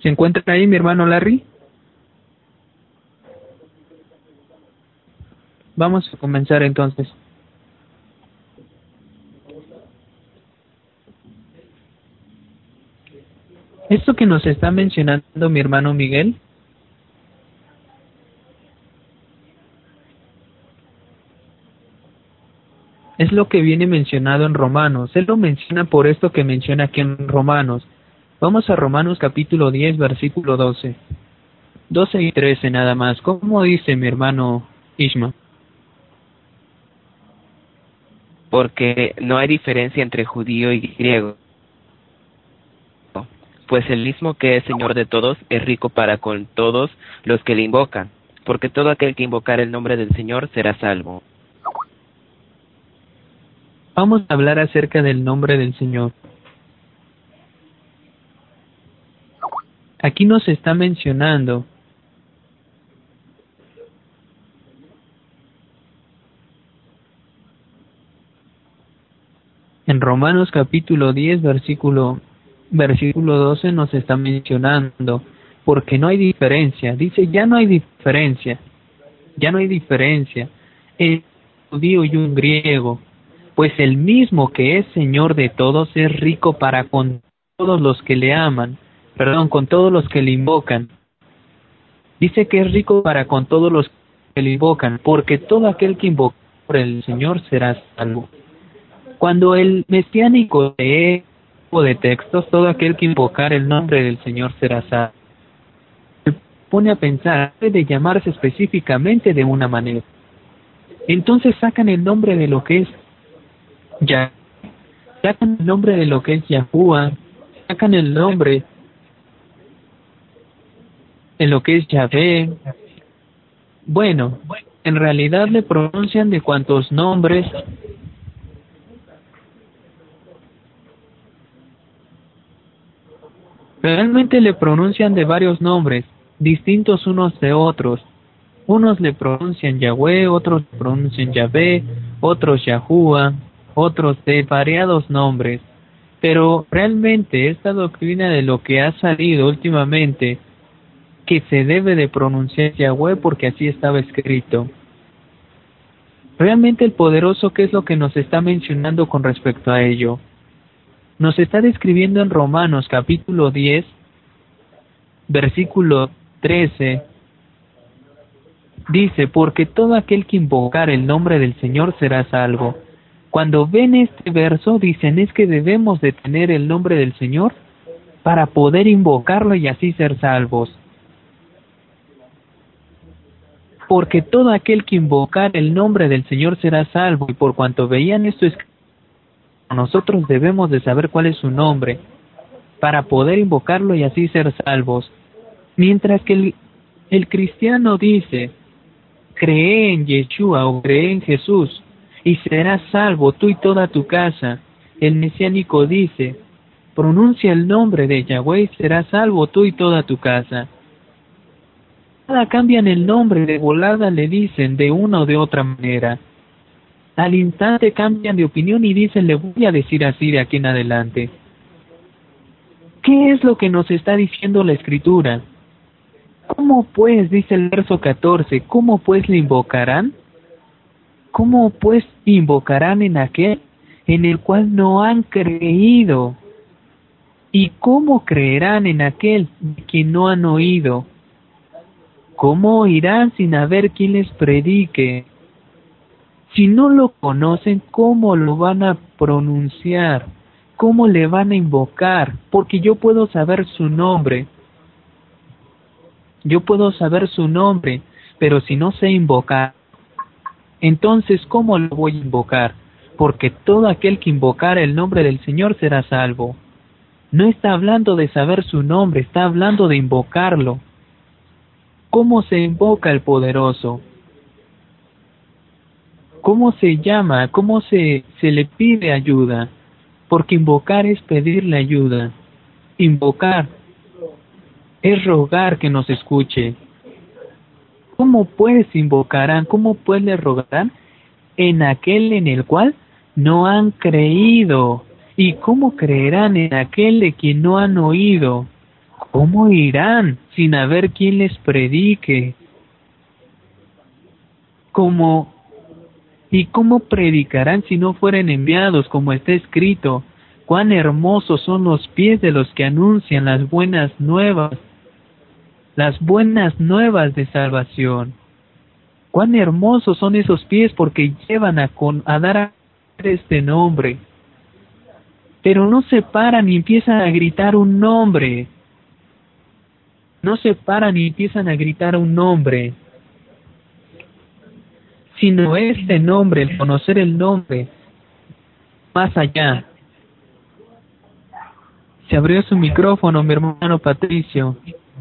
¿Se encuentra ahí mi hermano Larry? Vamos a comenzar entonces. Esto que nos está mencionando mi hermano Miguel es lo que viene mencionado en Romanos. Él lo menciona por esto que menciona aquí en Romanos. Vamos a Romanos capítulo 10, versículo 12. 12 y 13 nada más. ¿Cómo dice mi hermano Ishma? Porque no hay diferencia entre judío y griego, pues el mismo que es Señor de todos es rico para con todos los que le invocan, porque todo aquel que invocar el nombre del Señor será salvo. Vamos a hablar acerca del nombre del Señor. Aquí nos está mencionando en Romanos capítulo 10, versículo 12 nos está mencionando, porque no hay diferencia. Dice, ya no hay diferencia. Ya no hay diferencia entre un judío y un griego, pues el mismo que es Señor de todos es rico para con todos los que le aman, con todos los que le invocan. Dice que es rico para con todos los que le invocan, porque todo aquel que invoca por el Señor será salvo. Cuando el mesiánico lee de textos, todo aquel que invocar el nombre del Señor será salvo. Se pone a pensar, debe llamarse específicamente de una manera. Entonces sacan el nombre de lo que es Ya, sacan el nombre de lo que es Yahuwah, sacan el nombre de lo que es Yahvé. Bueno, en realidad le pronuncian de cuantos nombres. Realmente le pronuncian de varios nombres, distintos unos de otros. Unos le pronuncian Yahweh, otros le pronuncian Yahvé, otros Yahuwah, otros de variados nombres. Pero realmente esta doctrina de lo que ha salido últimamente, que se debe de pronunciar Yahweh porque así estaba escrito. Realmente el poderoso, ¿qué es lo que nos está mencionando con respecto a ello? Nos está describiendo en Romanos capítulo 10, versículo 13, dice, porque todo aquel que invocar el nombre del Señor será salvo. Cuando ven este verso, dicen, es que debemos de tener el nombre del Señor para poder invocarlo y así ser salvos. Porque todo aquel que invocar el nombre del Señor será salvo, y por cuanto veían esto escrito, nosotros debemos de saber cuál es su nombre, para poder invocarlo y así ser salvos. Mientras que el cristiano dice, cree en Yeshua o cree en Jesús, y serás salvo tú y toda tu casa. El mesiánico dice, pronuncia el nombre de Yahweh y serás salvo tú y toda tu casa. Cada cambian el nombre, de volada le dicen de una o de otra manera. Al instante cambian de opinión y dicen, le voy a decir así de aquí en adelante. ¿Qué es lo que nos está diciendo la Escritura? ¿Cómo pues, dice el verso 14, cómo pues le invocarán? ¿Cómo pues invocarán en aquel en el cual no han creído? ¿Y cómo creerán en aquel que no han oído? ¿Cómo oirán sin haber quien les predique? Si no lo conocen, ¿cómo lo van a pronunciar? ¿Cómo le van a invocar? Porque yo puedo saber su nombre. Yo puedo saber su nombre, pero si no sé invocar, entonces ¿cómo lo voy a invocar? Porque todo aquel que invocar el nombre del Señor será salvo. No está hablando de saber su nombre, está hablando de invocarlo. ¿Cómo se invoca el poderoso? ¿Cómo se llama? ¿Cómo se le pide ayuda? Porque invocar es pedirle ayuda. Invocar es rogar que nos escuche. ¿Cómo pues invocarán? ¿Cómo pues le rogarán? En aquel en el cual no han creído. ¿Y cómo creerán en aquel de quien no han oído? ¿Cómo irán sin haber quien les predique? ¿Y cómo predicarán si no fueren enviados, como está escrito? Cuán hermosos son los pies de los que anuncian las buenas nuevas de salvación. Cuán hermosos son esos pies, porque llevan a dar a este nombre. Pero no se paran y empiezan a gritar un nombre. No se paran y empiezan a gritar un nombre. Sino este nombre, el conocer el nombre, más allá. Se abrió su micrófono, mi hermano Patricio.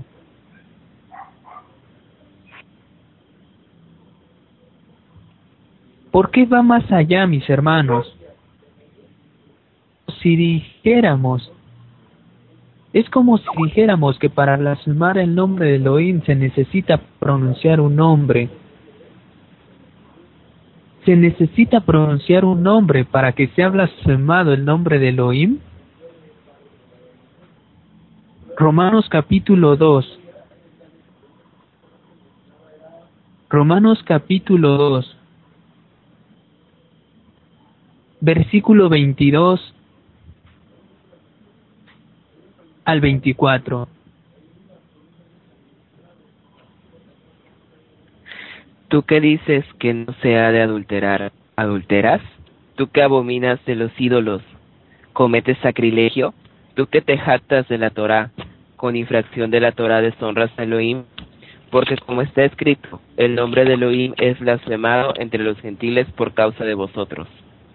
¿Por qué va más allá, mis hermanos? Si dijéramos, es como si dijéramos que para blasfemar el nombre de Elohim se necesita pronunciar un nombre. ¿Se necesita pronunciar un nombre para que sea blasfemado el nombre de Elohim? Romanos capítulo 2. Romanos capítulo 2. Versículo 22 al 24. ¿Tú que dices que no se ha de adulterar, adulteras? ¿Tú que abominas de los ídolos, cometes sacrilegio? ¿Tú que te jactas de la Torá, con infracción de la Torá deshonras a Elohim? Porque como está escrito, el nombre de Elohim es blasfemado entre los gentiles por causa de vosotros.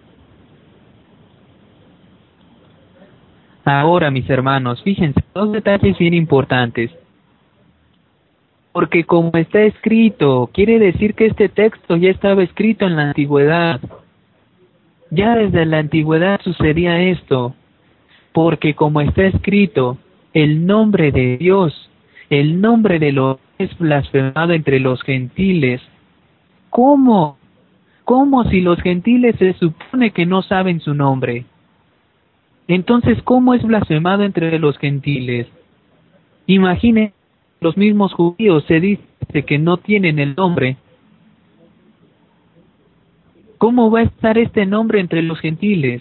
Ahora, mis hermanos, fíjense, dos detalles bien importantes. Porque como está escrito, quiere decir que este texto ya estaba escrito en la antigüedad. Ya desde la antigüedad sucedía esto. Porque como está escrito, el nombre de Dios, el nombre de lo es blasfemado entre los gentiles. ¿Cómo? ¿Cómo si los gentiles se supone que no saben su nombre? Entonces, ¿cómo es blasfemado entre los gentiles? Imagine, los mismos judíos se dice que no tienen el nombre. ¿Cómo va a estar este nombre entre los gentiles?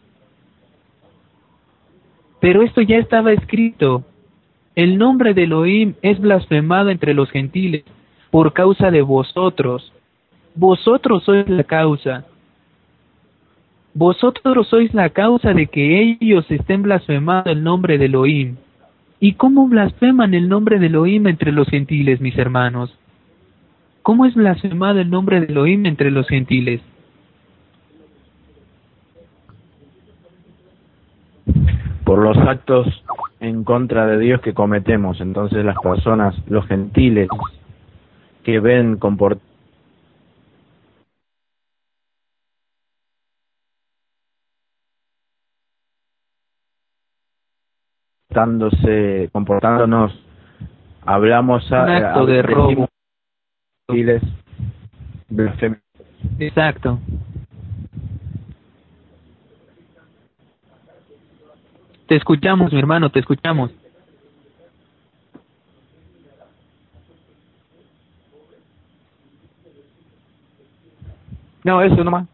Pero esto ya estaba escrito. El nombre de Elohim es blasfemado entre los gentiles por causa de vosotros. Vosotros sois la causa. Vosotros sois la causa de que ellos estén blasfemando el nombre de Elohim. ¿Y cómo blasfeman el nombre de Elohim entre los gentiles, mis hermanos? ¿Cómo es blasfemado el nombre de Elohim entre los gentiles? Por los actos en contra de Dios que cometemos. Entonces las personas, los gentiles, que ven comportándonos, hablamos Un acto de robo. gentiles, blasfemias. Exacto. Te escuchamos, mi hermano, te escuchamos. No, eso nomás.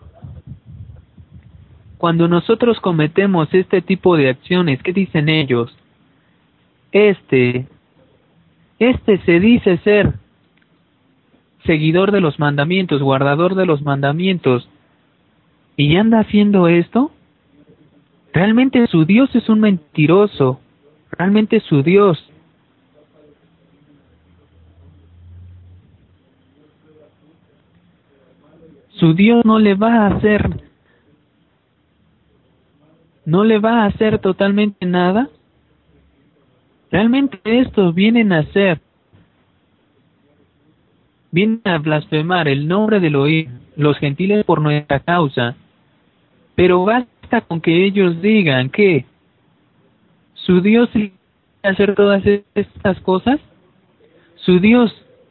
Cuando nosotros cometemos este tipo de acciones, ¿qué dicen ellos? Este se dice ser seguidor de los mandamientos, guardador de los mandamientos, y anda haciendo esto. Realmente su Dios es un mentiroso. Realmente su Dios. Su Dios no le va a hacer totalmente nada. Realmente estos vienen a blasfemar el nombre de Elohim, los gentiles por nuestra causa. Pero basta con que ellos digan que su Dios le va a hacer todas estas cosas. Su Dios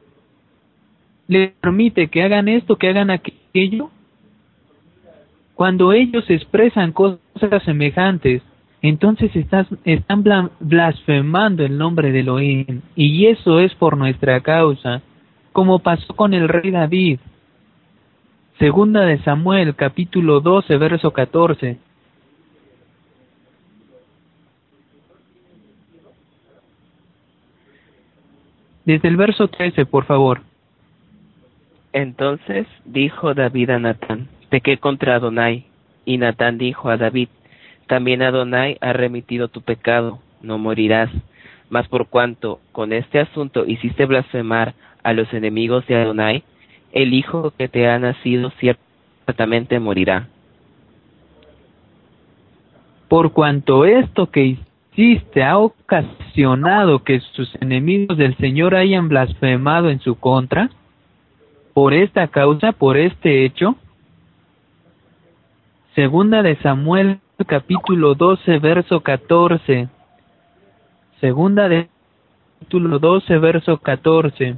le permite que hagan esto, que hagan aquello. Cuando ellos expresan cosas semejantes, entonces están blasfemando el nombre de Elohim, y eso es por nuestra causa, como pasó con el rey David. Segunda de Samuel, capítulo 12, verso 14. Desde el verso 13, por favor. Entonces dijo David a Natán: pequé contra Adonai. Y Natán dijo a David: también Adonai ha remitido tu pecado, no morirás. Mas por cuanto con este asunto hiciste blasfemar a los enemigos de Adonai, el hijo que te ha nacido ciertamente morirá. Por cuanto esto que hiciste ha ocasionado que sus enemigos del Señor hayan blasfemado en su contra, por esta causa, por este hecho. Segunda de Samuel, capítulo 12, verso 14. Segunda de capítulo 12, verso 14.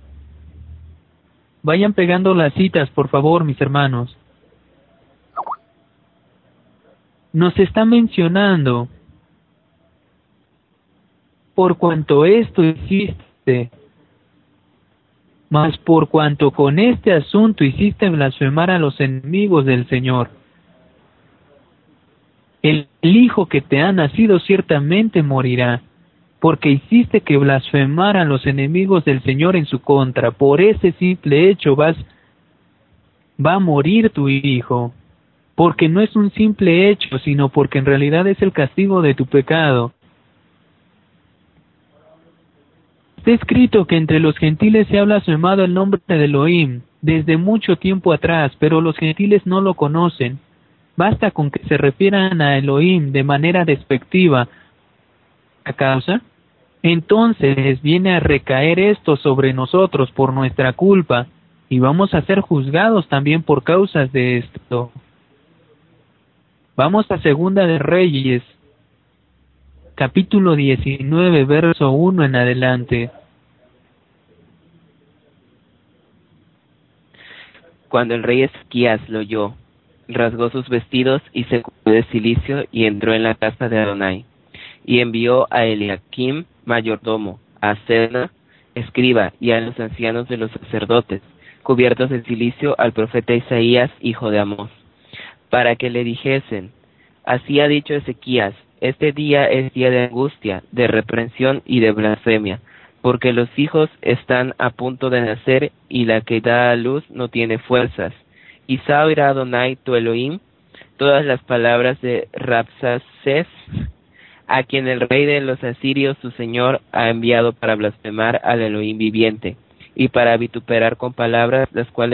Vayan pegando las citas, por favor, mis hermanos. Nos está mencionando: por cuanto esto hiciste, mas por cuanto con este asunto hiciste blasfemar a los enemigos del Señor, el hijo que te ha nacido ciertamente morirá, porque hiciste que blasfemar a los enemigos del Señor en su contra. Por ese simple hecho va a morir tu hijo, porque no es un simple hecho, sino porque en realidad es el castigo de tu pecado. Está escrito que entre los gentiles se ha blasfemado el nombre de Elohim desde mucho tiempo atrás, pero los gentiles no lo conocen. Basta con que se refieran a Elohim de manera despectiva a causa, entonces viene a recaer esto sobre nosotros por nuestra culpa, y vamos a ser juzgados también por causas de esto. Vamos a Segunda de Reyes, capítulo 19, verso 1 en adelante. Cuando el rey Ezquías lo oyó, rasgó sus vestidos y se cubrió de cilicio y entró en la casa de Adonai. Y envió a Eliakim, mayordomo, a Sebna, escriba, y a los ancianos de los sacerdotes, cubiertos de cilicio, al profeta Isaías, hijo de Amós, para que le dijesen: así ha dicho Ezquías, este día es día de angustia, de reprensión y de blasfemia, porque los hijos están a punto de nacer, y la que da a luz no tiene fuerzas. Quizá oirá Adonai tu Elohim todas las palabras de Rabsaces, a quien el rey de los asirios, su señor, ha enviado para blasfemar al Elohim viviente, y para vituperar con palabras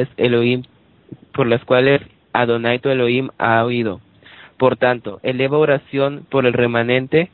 por las cuales Adonai tu Elohim ha oído. Por tanto, eleva oración por el remanente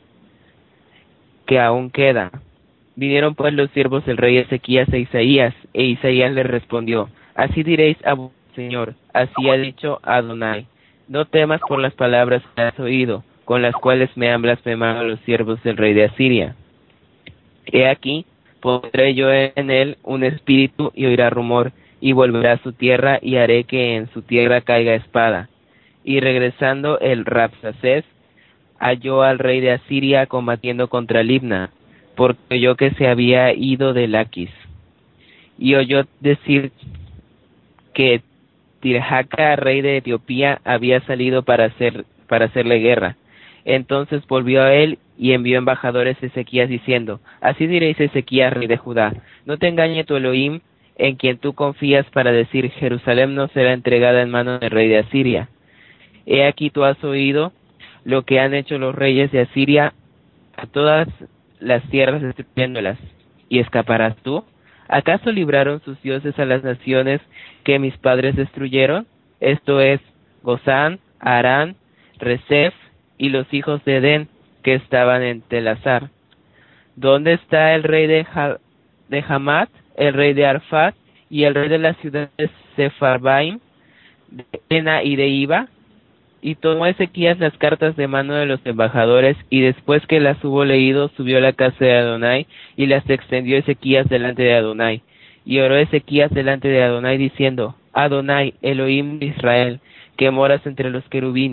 que aún queda. Vinieron pues los siervos del rey Ezquías a Isaías, e Isaías les respondió: así diréis a vuestro Señor, así ha dicho Adonai: no temas por las palabras que has oído, con las cuales me han blasfemado los siervos del rey de Asiria. He aquí, pondré yo en él un espíritu, y oirá rumor, y volverá a su tierra, y haré que en su tierra caiga espada. Y regresando el Rabsaces, halló al rey de Asiria combatiendo contra Libna, porque oyó que se había ido de Laquis. Y oyó decir que Tirhaka, rey de Etiopía, había salido para hacerle guerra. Entonces volvió a él y envió embajadores a Ezquías diciendo: así diréis a Ezquías, rey de Judá: no te engañe tu Elohim, en quien tú confías, para decir: Jerusalén no será entregada en manos del rey de Asiria. He aquí tú has oído lo que han hecho los reyes de Asiria a todas las tierras, destruyéndolas. ¿Y escaparás tú? ¿Acaso libraron sus dioses a las naciones que mis padres destruyeron? Esto es, Gozán, Harán, Resef y los hijos de Edén, que estaban en Telasar. ¿Dónde está el rey de Hamat, el rey de Arfat y el rey de las ciudades de Sefarbaim, de Ena y de Iba? Y tomó Ezquías las cartas de mano de los embajadores, y después que las hubo leído, subió a la casa de Adonai, y las extendió Ezquías delante de Adonai. Y oró Ezquías delante de Adonai, diciendo: Adonai, Elohim de Israel, que moras entre los querubines,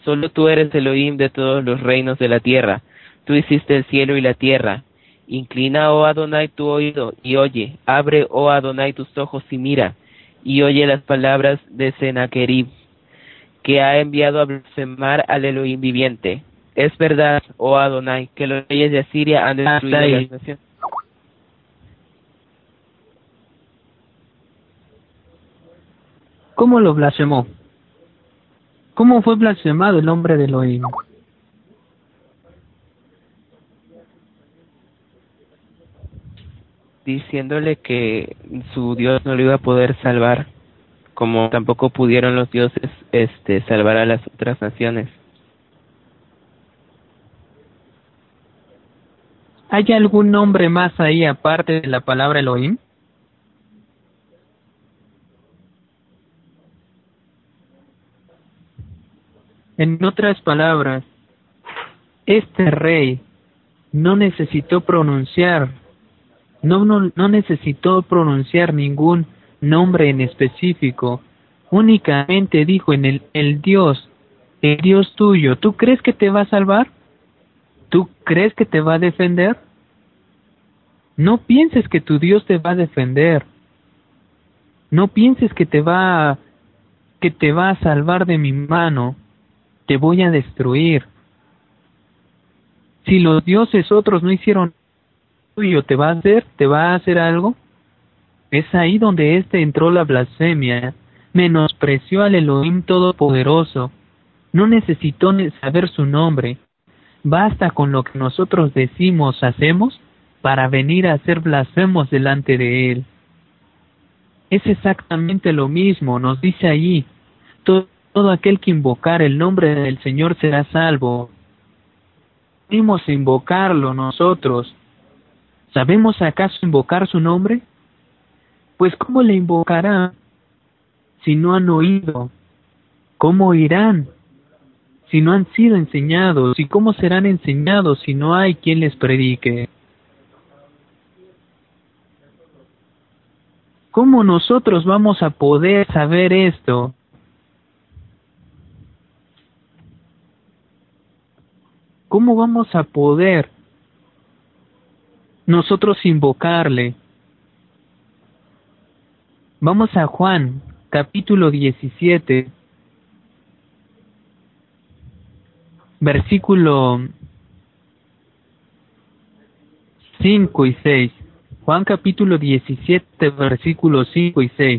Solo tú eres Elohim de todos los reinos de la tierra. Tú hiciste el cielo y la tierra. Inclina, oh Adonai, tu oído y oye. Abre, oh Adonai, tus ojos y mira. Y oye las palabras de Sennacherib, que ha enviado a blasfemar al Elohim viviente. Es verdad, oh Adonai, que los reyes de Asiria han destruido las naciones. ¿Cómo lo blasfemó? ¿Cómo fue blasfemado el nombre de Elohim? Diciéndole que su Dios no lo iba a poder salvar, como tampoco pudieron los dioses salvar a las otras naciones. ¿Hay algún nombre más ahí aparte de la palabra Elohim? En otras palabras, este rey no necesitó pronunciar, no necesitó pronunciar ningún nombre en específico. Únicamente dijo en el Dios tuyo. ¿Tú crees que te va a salvar? ¿Tú crees que te va a defender? No pienses que tu Dios te va a defender. No pienses que te va a salvar de mi mano. Te voy a destruir. Si los dioses otros no hicieron tuyo, ¿te va a hacer algo? Es ahí donde entró la blasfemia. Menospreció al Elohim Todopoderoso. No necesitó saber su nombre. Basta con lo que nosotros decimos, hacemos, para venir a ser blasfemos delante de Él. Es exactamente lo mismo, nos dice allí, todo aquel que invocar el nombre del Señor será salvo. ¿Venimos a invocarlo nosotros? ¿Sabemos acaso invocar su nombre? Pues ¿cómo le invocarán si no han oído? ¿Cómo oirán si no han sido enseñados? ¿Y cómo serán enseñados si no hay quien les predique? ¿Cómo nosotros vamos a poder saber esto? ¿Cómo vamos a poder nosotros invocarle? Vamos a Juan, capítulo 17, versículo 5 y 6. Juan capítulo 17, versículos 5 y 6.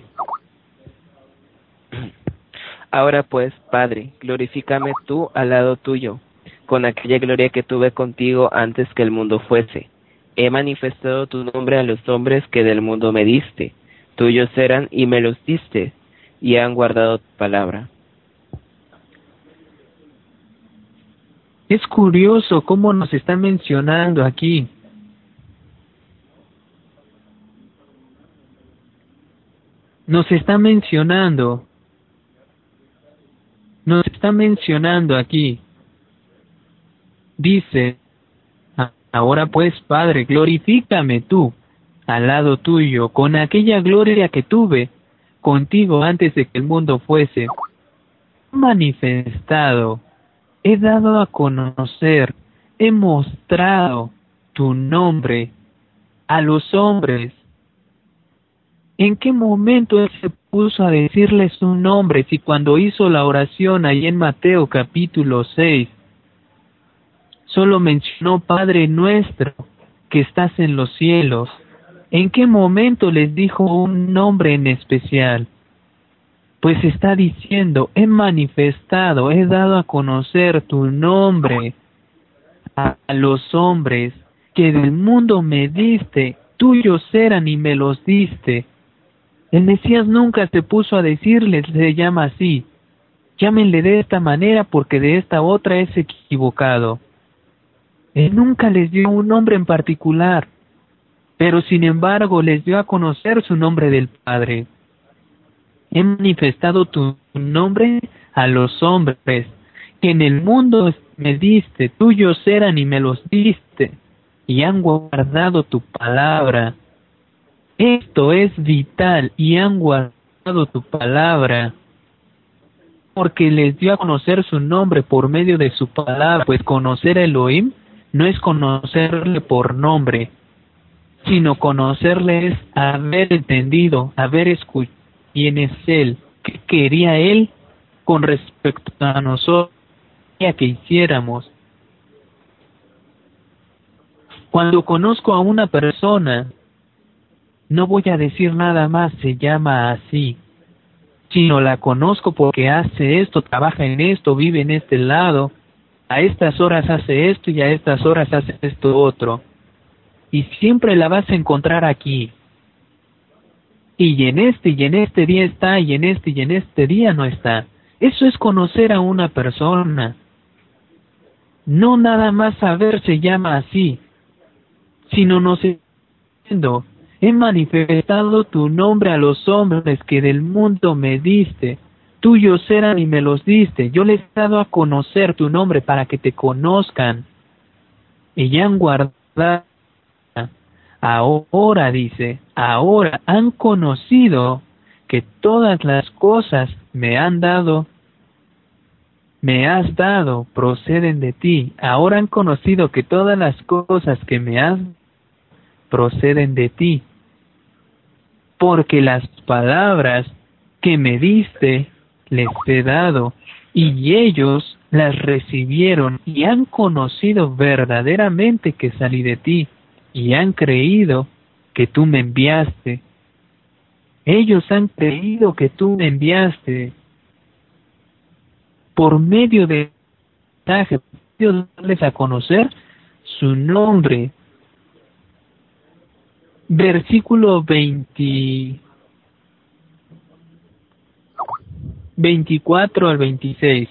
Ahora pues, Padre, glorifícame tú al lado tuyo, con aquella gloria que tuve contigo antes que el mundo fuese. He manifestado tu nombre a los hombres que del mundo me diste. Tuyos eran y me los diste, y han guardado tu palabra. Es curioso cómo nos está mencionando aquí. Nos está mencionando aquí. Dice, ahora pues, Padre, glorifícame tú al lado tuyo con aquella gloria que tuve contigo antes de que el mundo fuese. Manifestado, he dado a conocer, he mostrado tu nombre a los hombres. ¿En qué momento él se puso a decirles su nombre si cuando hizo la oración ahí en Mateo capítulo 6 solo mencionó Padre nuestro que estás en los cielos? ¿En qué momento les dijo un nombre en especial? Pues está diciendo, he manifestado, he dado a conocer tu nombre a los hombres que del mundo me diste, tuyos eran y me los diste. El Mesías nunca se puso a decirles, se llama así, llámenle de esta manera porque de esta otra es equivocado. Él nunca les dio un nombre en particular, pero sin embargo les dio a conocer su nombre del Padre. He manifestado tu nombre a los hombres que en el mundo me diste, tuyos eran y me los diste, y han guardado tu palabra. Esto es vital, y han guardado tu palabra. porque les dio a conocer su nombre por medio de su palabra, pues conocer a Elohim no es conocerle por nombre, sino conocerle es haber entendido, haber escuchado quién es Él, qué quería Él con respecto a nosotros, que hiciéramos. Cuando conozco a una persona, no voy a decir nada más, se llama así, sino la conozco porque hace esto, trabaja en esto, vive en este lado, a estas horas hace esto y a estas horas hace esto otro. Y siempre la vas a encontrar aquí. Y en este día está, y en este día no está. Eso es conocer a una persona. No nada más saber se llama así, sino no sé, he manifestado tu nombre a los hombres que del mundo me diste. Tuyos eran y me los diste. Yo les he dado a conocer tu nombre para que te conozcan. Y ya han guardado. Ahora dice, ahora han conocido que todas las cosas me has dado, proceden de ti. Ahora han conocido que todas las cosas que me has proceden de ti. Porque las palabras que me diste les he dado, y ellos las recibieron y han conocido verdaderamente que salí de ti, y han creído que tú me enviaste. Ellos han creído que tú me enviaste por medio de mensaje, darles a conocer su nombre. Versículo 24 al 26.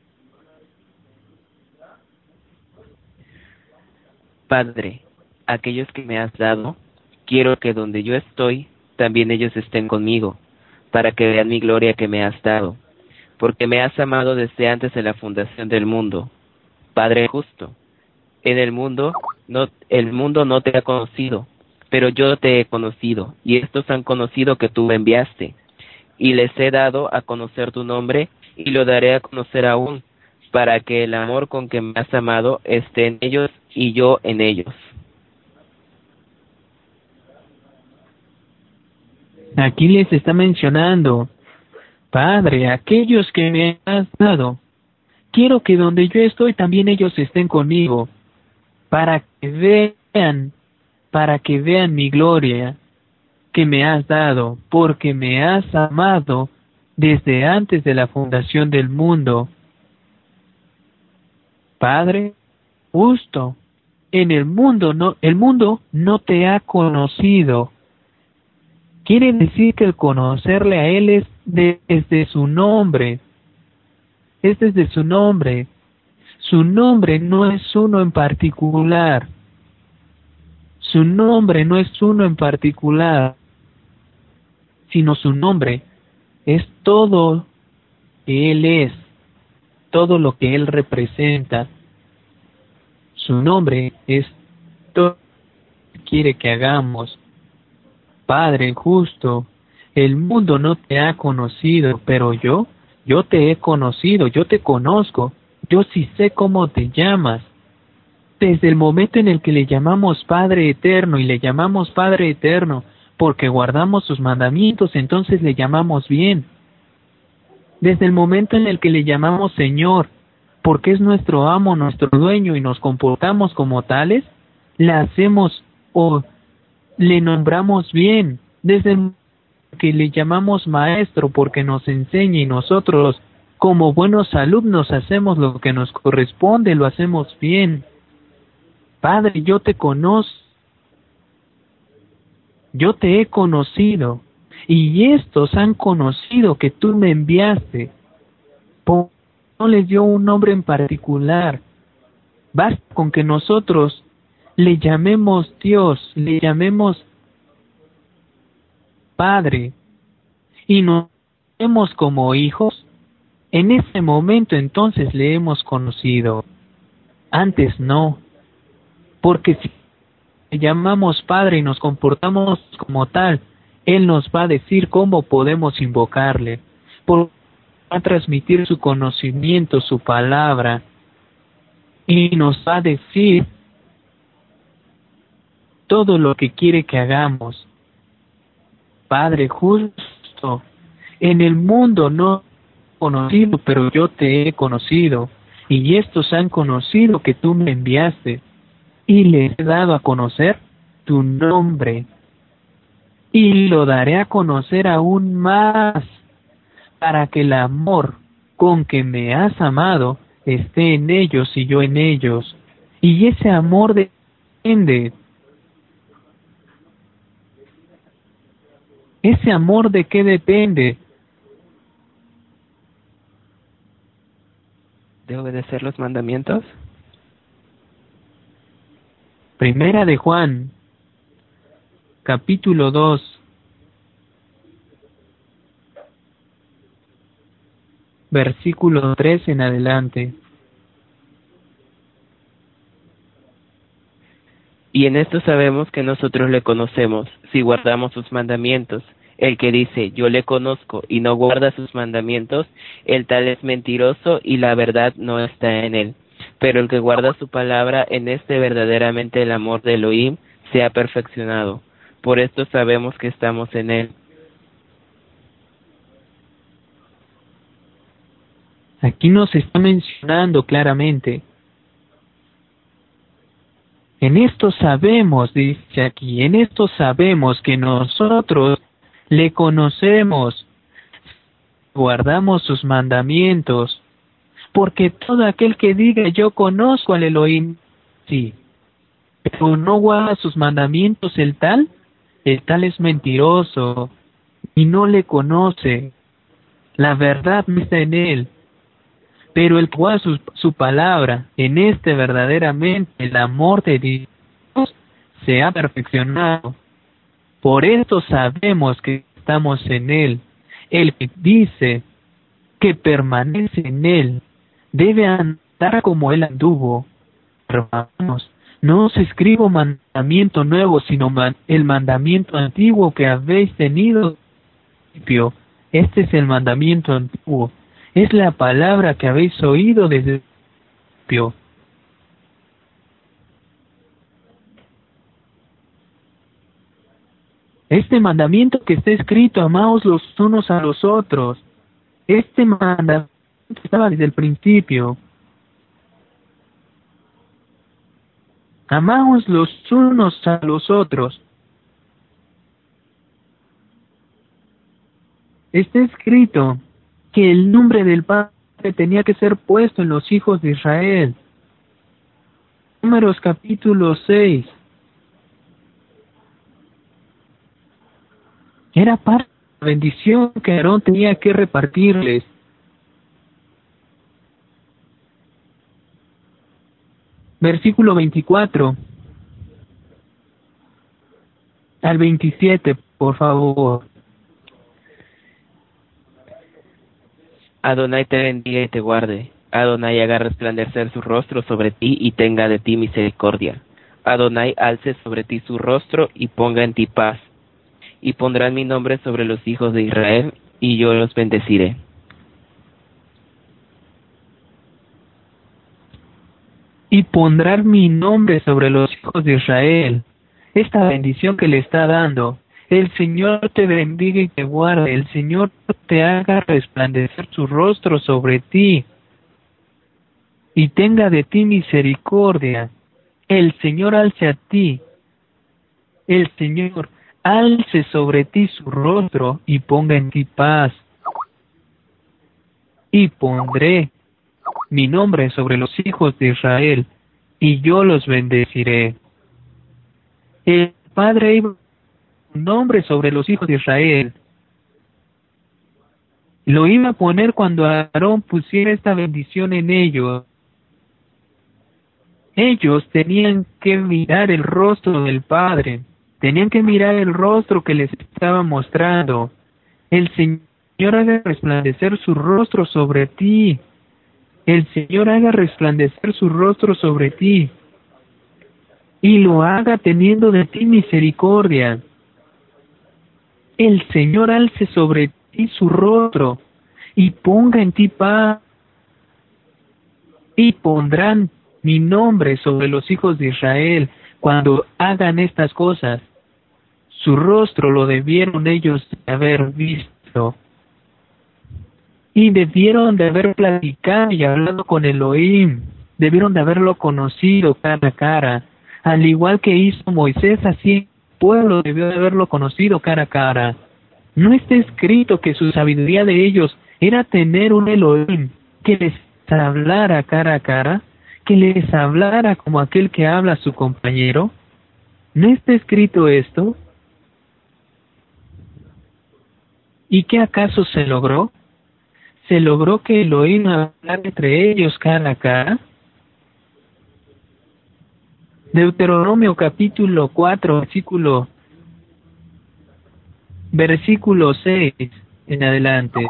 Padre, aquellos que me has dado, quiero que donde yo estoy, también ellos estén conmigo, para que vean mi gloria que me has dado, porque me has amado desde antes de la fundación del mundo. Padre justo, en el mundo no te ha conocido, pero yo te he conocido, y estos han conocido que tú me enviaste, y les he dado a conocer tu nombre, y lo daré a conocer aún, para que el amor con que me has amado esté en ellos y yo en ellos. Aquí les está mencionando, Padre, aquellos que me has dado, quiero que donde yo estoy también ellos estén conmigo, para que vean mi gloria que me has dado, porque me has amado desde antes de la fundación del mundo. Padre, justo, el mundo no te ha conocido. Quiere decir que el conocerle a Él es desde su nombre. Es desde su nombre. Su nombre no es uno en particular. Su nombre no es uno en particular, sino su nombre es todo que Él es, todo lo que Él representa. Su nombre es todo lo que quiere que hagamos. Padre justo, el mundo no te ha conocido, pero yo te he conocido, yo te conozco, yo sí sé cómo te llamas. Desde el momento en el que le llamamos Padre Eterno, y le llamamos Padre Eterno porque guardamos sus mandamientos, entonces le llamamos bien. Desde el momento en el que le llamamos Señor, porque es nuestro amo, nuestro dueño, y nos comportamos como tales, le hacemos o le nombramos bien. Desde el que le llamamos Maestro porque nos enseña, y nosotros como buenos alumnos hacemos lo que nos corresponde, lo hacemos bien. Padre, yo te conozco, yo te he conocido, y estos han conocido que tú me enviaste. No les dio un nombre en particular. Basta con que nosotros le llamemos Dios, le llamemos Padre, y nos vemos como hijos. En ese momento entonces le hemos conocido. Antes no, porque si le llamamos Padre y nos comportamos como tal, Él nos va a decir cómo podemos invocarle. Porque a transmitir su conocimiento, su palabra, y nos va a decir todo lo que quiere que hagamos. Padre justo, en el mundo no he conocido, pero yo te he conocido, y estos han conocido que tú me enviaste, y les he dado a conocer tu nombre, y lo daré a conocer aún más, para que el amor con que me has amado esté en ellos y yo en ellos. Y ese amor depende. ¿Ese amor de qué depende? ¿De obedecer los mandamientos? Primera de Juan, capítulo 2, versículo 3 en adelante. Y en esto sabemos que nosotros le conocemos, si guardamos sus mandamientos. El que dice, yo le conozco, y no guarda sus mandamientos, el tal es mentiroso, y la verdad no está en él. Pero el que guarda su palabra, en este verdaderamente el amor de Elohim se ha perfeccionado. Por esto sabemos que estamos en él. Aquí nos está mencionando claramente. En esto sabemos, dice aquí, en esto sabemos que nosotros le conocemos, guardamos sus mandamientos, porque todo aquel que diga yo conozco al Elohim, sí, pero no guarda sus mandamientos el tal es mentiroso y no le conoce. La verdad no está en él. Pero el que guarda su palabra, en este verdaderamente el amor de Dios se ha perfeccionado. Por esto sabemos que estamos en él. El que dice que permanece en él debe andar como él anduvo. Hermanos, no os escribo mandamiento nuevo, sino el mandamiento antiguo que habéis tenido. Este es el mandamiento antiguo. Es la palabra que habéis oído desde el principio. Este mandamiento que está escrito, amaos los unos a los otros. Este mandamiento estaba desde el principio. Amaos los unos a los otros. Está escrito que el nombre del Padre tenía que ser puesto en los hijos de Israel. Números capítulo 6. Era parte de la bendición que Aarón tenía que repartirles. Versículo 24 al 27, por favor. Adonai te bendiga y te guarde. Adonai haga resplandecer su rostro sobre ti y tenga de ti misericordia. Adonai alce sobre ti su rostro y ponga en ti paz. Y pondrán mi nombre sobre los hijos de Israel, y yo los bendeciré. Y pondrán mi nombre sobre los hijos de Israel. Esta bendición que le está dando. El Señor te bendiga y te guarde. El Señor te haga resplandecer su rostro sobre ti y tenga de ti misericordia. El Señor alce a ti. El Señor alce sobre ti su rostro y ponga en ti paz. Y pondré mi nombre sobre los hijos de Israel, y yo los bendeciré. El Padre iba a poner un nombre sobre los hijos de Israel. Lo iba a poner cuando Aarón pusiera esta bendición en ellos. Ellos tenían que mirar el rostro del Padre, tenían que mirar el rostro que les estaba mostrando. El Señor haga resplandecer su rostro sobre ti. El Señor haga resplandecer su rostro sobre ti. Y lo haga teniendo de ti misericordia. El Señor alce sobre ti su rostro y ponga en ti paz, y pondrán mi nombre sobre los hijos de Israel cuando hagan estas cosas. Su rostro lo debieron ellos de haber visto, y debieron de haber platicado y hablado con Elohim, debieron de haberlo conocido cara a cara, al igual que hizo Moisés, así el pueblo debió de haberlo conocido cara a cara. ¿No está escrito que su sabiduría de ellos era tener un Elohim que les hablara cara a cara, que les hablara como aquel que habla a su compañero? ¿No está escrito esto? ¿Y qué acaso se logró? ¿Se logró que Elohim hablara entre ellos cara a cara? Deuteronomio capítulo 4, versículo 6 en adelante.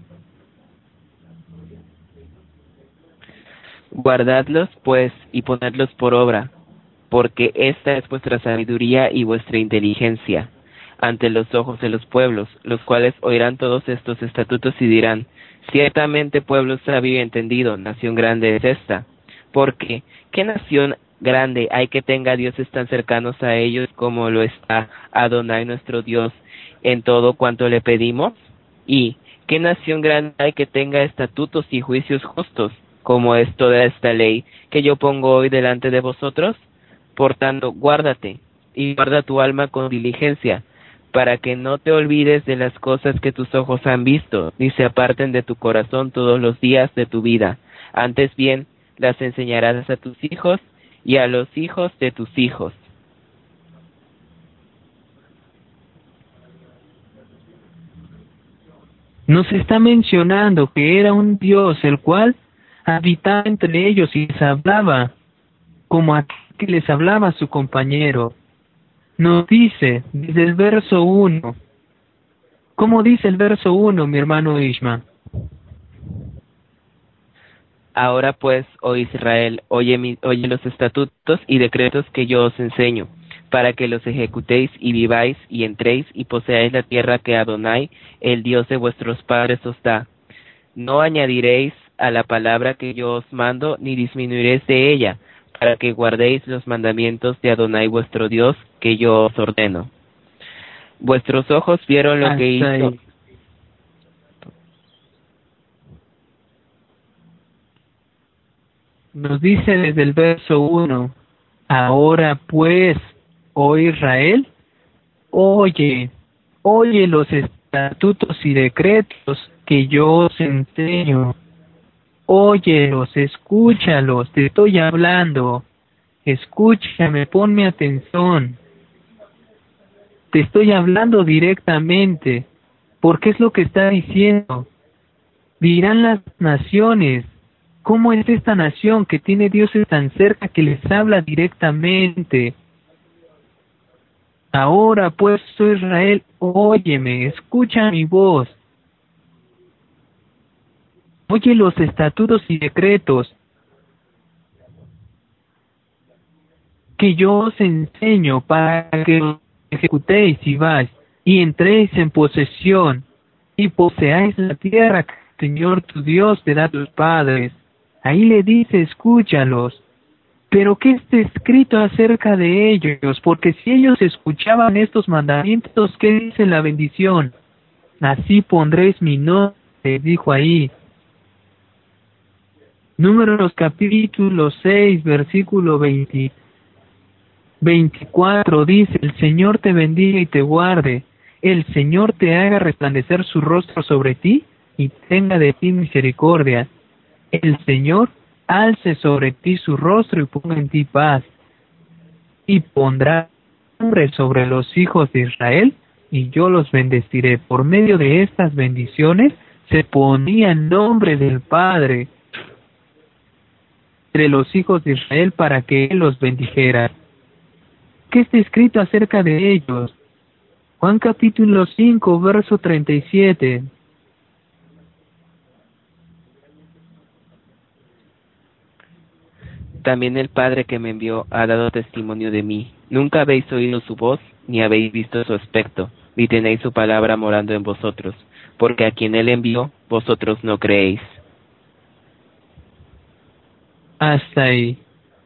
Guardadlos, pues, y ponedlos por obra, porque esta es vuestra sabiduría y vuestra inteligencia ante los ojos de los pueblos, los cuales oirán todos estos estatutos y dirán: ciertamente pueblo sabio y entendido, nación grande es esta. Porque, ¿qué nación grande hay que tenga dioses tan cercanos a ellos como lo está Adonai nuestro Dios en todo cuanto le pedimos? ¿Y qué nación grande hay que tenga estatutos y juicios justos como es toda esta ley que yo pongo hoy delante de vosotros? Por tanto, guárdate y guarda tu alma con diligencia, para que no te olvides de las cosas que tus ojos han visto, ni se aparten de tu corazón todos los días de tu vida. Antes bien, las enseñarás a tus hijos y a los hijos de tus hijos. Nos está mencionando que era un Dios el cual habitaba entre ellos y les hablaba como aquel que les hablaba a su compañero. Nos dice desde el verso 1. ¿Cómo dice el verso 1, mi hermano Ishma? Ahora pues, oh Israel, oye los estatutos y decretos que yo os enseño, para que los ejecutéis y viváis y entréis y poseáis la tierra que Adonai, el Dios de vuestros padres, os da. No añadiréis a la palabra que yo os mando, ni disminuiréis de ella, para que guardéis los mandamientos de Adonai vuestro Dios, que yo os ordeno. Vuestros ojos vieron lo que hizo. Ahí. Nos dice desde el verso 1, ahora pues, oh Israel, oye los estatutos y decretos que yo os enseño. Óyelos, escúchalos, te estoy hablando. Escúchame, ponme atención. Te estoy hablando directamente, porque es lo que está diciendo. Dirán las naciones, ¿cómo es esta nación que tiene dioses tan cerca que les habla directamente? Ahora pues, oh Israel, óyeme, escucha mi voz. Oye los estatutos y decretos que yo os enseño para que los ejecutéis y vais y entréis en posesión y poseáis la tierra que el Señor tu Dios te da a tus padres. Ahí le dice, escúchalos. Pero ¿qué está escrito acerca de ellos? Porque si ellos escuchaban estos mandamientos, ¿qué dice la bendición? Así pondréis mi nombre, dijo ahí. Números capítulo 6, versículo 24 dice, el Señor te bendiga y te guarde, el Señor te haga resplandecer su rostro sobre ti y tenga de ti misericordia. El Señor alce sobre ti su rostro y ponga en ti paz. Y pondrá nombre sobre los hijos de Israel y yo los bendeciré. Por medio de estas bendiciones se ponía el nombre del Padre entre los hijos de Israel para que Él los bendijera. ¿Qué está escrito acerca de ellos? Juan capítulo 5, verso 37. También el Padre que me envió ha dado testimonio de mí. Nunca habéis oído su voz, ni habéis visto su aspecto, ni tenéis su palabra morando en vosotros, porque a quien él envió, vosotros no creéis. Hasta ahí.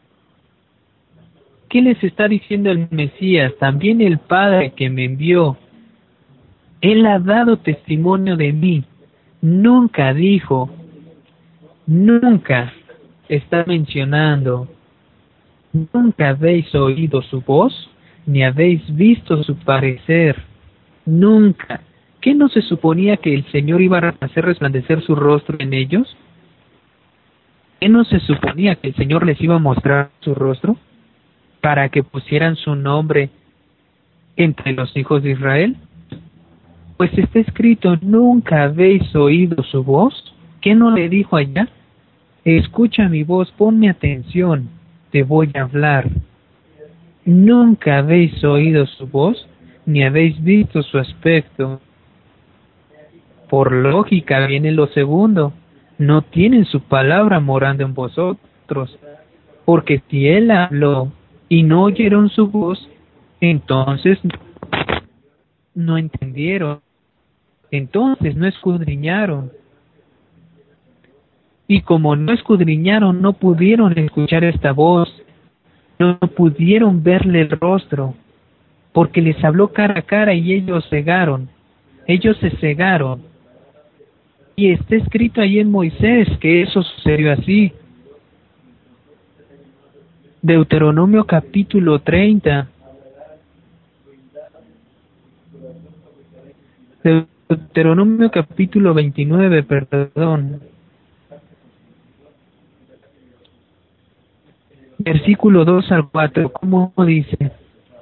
¿Qué les está diciendo el Mesías? También el Padre que me envió. Él ha dado testimonio de mí. Nunca dijo, nunca está mencionando, nunca habéis oído su voz, ni habéis visto su parecer. Nunca. ¿Qué no se suponía que el Señor iba a hacer resplandecer su rostro en ellos? ¿Qué no se suponía que el Señor les iba a mostrar su rostro para que pusieran su nombre entre los hijos de Israel? Pues está escrito, nunca habéis oído su voz. ¿Qué no le dijo allá? Escucha mi voz, ponme atención, te voy a hablar. Nunca habéis oído su voz, ni habéis visto su aspecto. Por lógica viene lo segundo, no tienen su palabra morando en vosotros, porque si él habló y no oyeron su voz, entonces no entendieron, entonces no escudriñaron. Y como no escudriñaron, no pudieron escuchar esta voz, no pudieron verle el rostro, porque les habló cara a cara y ellos se cegaron. Y está escrito ahí en Moisés que eso sucedió así. Deuteronomio capítulo 30. Deuteronomio capítulo 29, perdón. Versículo 2 al 4, ¿cómo dice?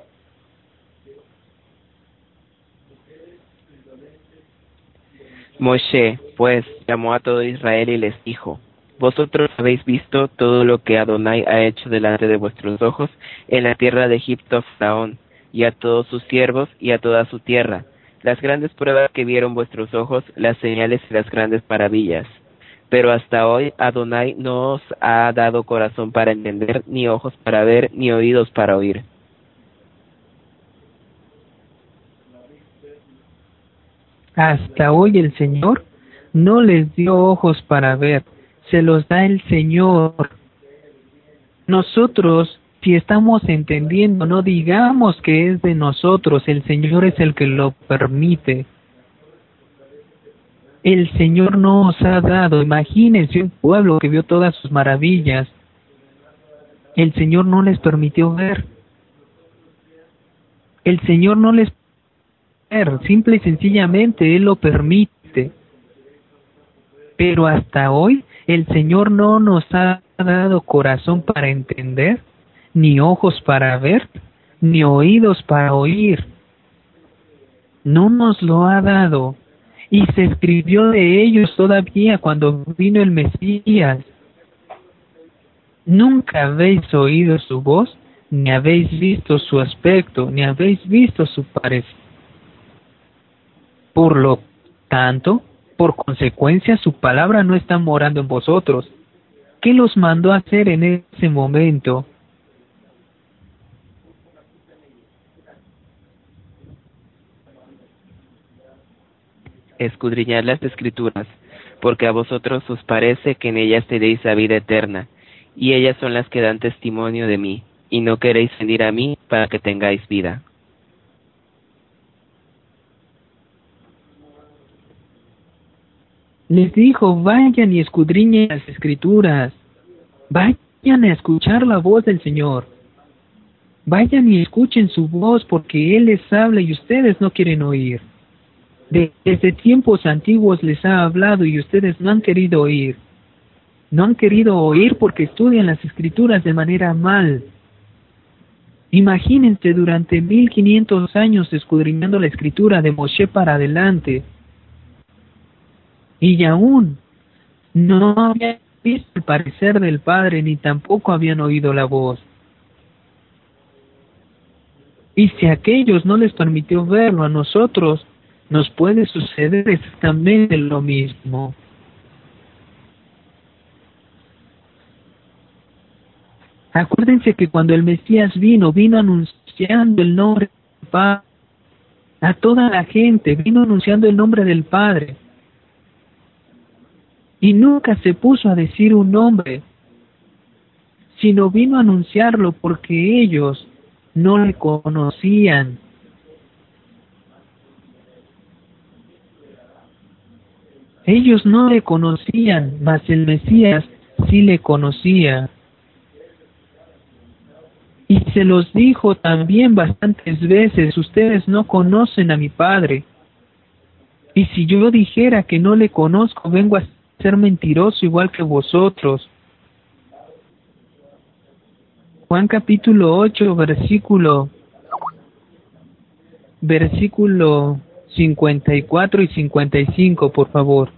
Moshe, pues, llamó a todo Israel y les dijo: Vosotros habéis visto todo lo que Adonai ha hecho delante de vuestros ojos en la tierra de Egipto a Faraón, y a todos sus siervos, y a toda su tierra, las grandes pruebas que vieron vuestros ojos, las señales y las grandes maravillas. Pero hasta hoy Adonai no os ha dado corazón para entender, ni ojos para ver, ni oídos para oír. Hasta hoy el Señor no les dio ojos para ver, se los da el Señor. Nosotros, si estamos entendiendo, no digamos que es de nosotros, el Señor es el que lo permite. El Señor nos ha dado, imagínense un pueblo que vio todas sus maravillas. El Señor no les permitió ver. El Señor no les ver, simple y sencillamente Él lo permite. Pero hasta hoy el Señor no nos ha dado corazón para entender, ni ojos para ver, ni oídos para oír. No nos lo ha dado. Y se escribió de ellos todavía cuando vino el Mesías. Nunca habéis oído su voz, ni habéis visto su aspecto, ni habéis visto su parecer. Por lo tanto, por consecuencia, su palabra no está morando en vosotros. ¿Qué los mandó a hacer en ese momento? Escudriñad las Escrituras, porque a vosotros os parece que en ellas tenéis la vida eterna, y ellas son las que dan testimonio de mí, y no queréis venir a mí para que tengáis vida. Les dijo, vayan y escudriñen las Escrituras. Vayan a escuchar la voz del Señor. Vayan y escuchen su voz porque Él les habla y ustedes no quieren oír. Desde tiempos antiguos les ha hablado y ustedes no han querido oír. No han querido oír porque estudian las Escrituras de manera mal. Imagínense durante 1500 años escudriñando la Escritura de Moshe para adelante. Y aún no habían visto el parecer del Padre ni tampoco habían oído la voz. Y si a aquellos no les permitió verlo, a nosotros nos puede suceder exactamente lo mismo. Acuérdense que cuando el Mesías vino anunciando el nombre del Padre, a toda la gente, vino anunciando el nombre del Padre. Y nunca se puso a decir un nombre, sino vino a anunciarlo porque ellos no le conocían. Ellos no le conocían, mas el Mesías sí le conocía. Y se los dijo también bastantes veces: ustedes no conocen a mi Padre. Y si yo dijera que no le conozco, vengo a ser mentiroso igual que vosotros. Juan capítulo 8, versículo 54 y 55, por favor.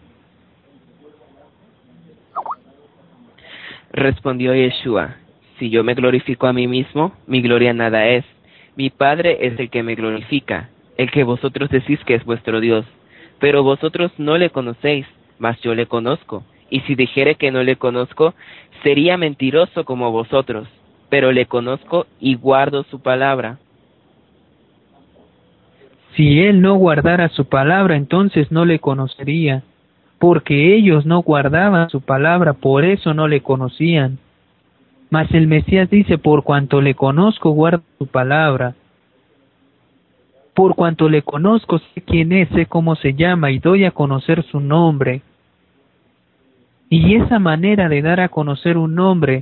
Respondió Yeshua: si yo me glorifico a mí mismo, mi gloria nada es. Mi Padre es el que me glorifica, el que vosotros decís que es vuestro Dios. Pero vosotros no le conocéis, mas yo le conozco. Y si dijere que no le conozco, sería mentiroso como vosotros. Pero le conozco y guardo su palabra. Si él no guardara su palabra, entonces no le conocería, porque ellos no guardaban su palabra, por eso no le conocían. Mas el Mesías dice: por cuanto le conozco, guardo su palabra. Por cuanto le conozco, sé quién es, sé cómo se llama, y doy a conocer su nombre. Y esa manera de dar a conocer un nombre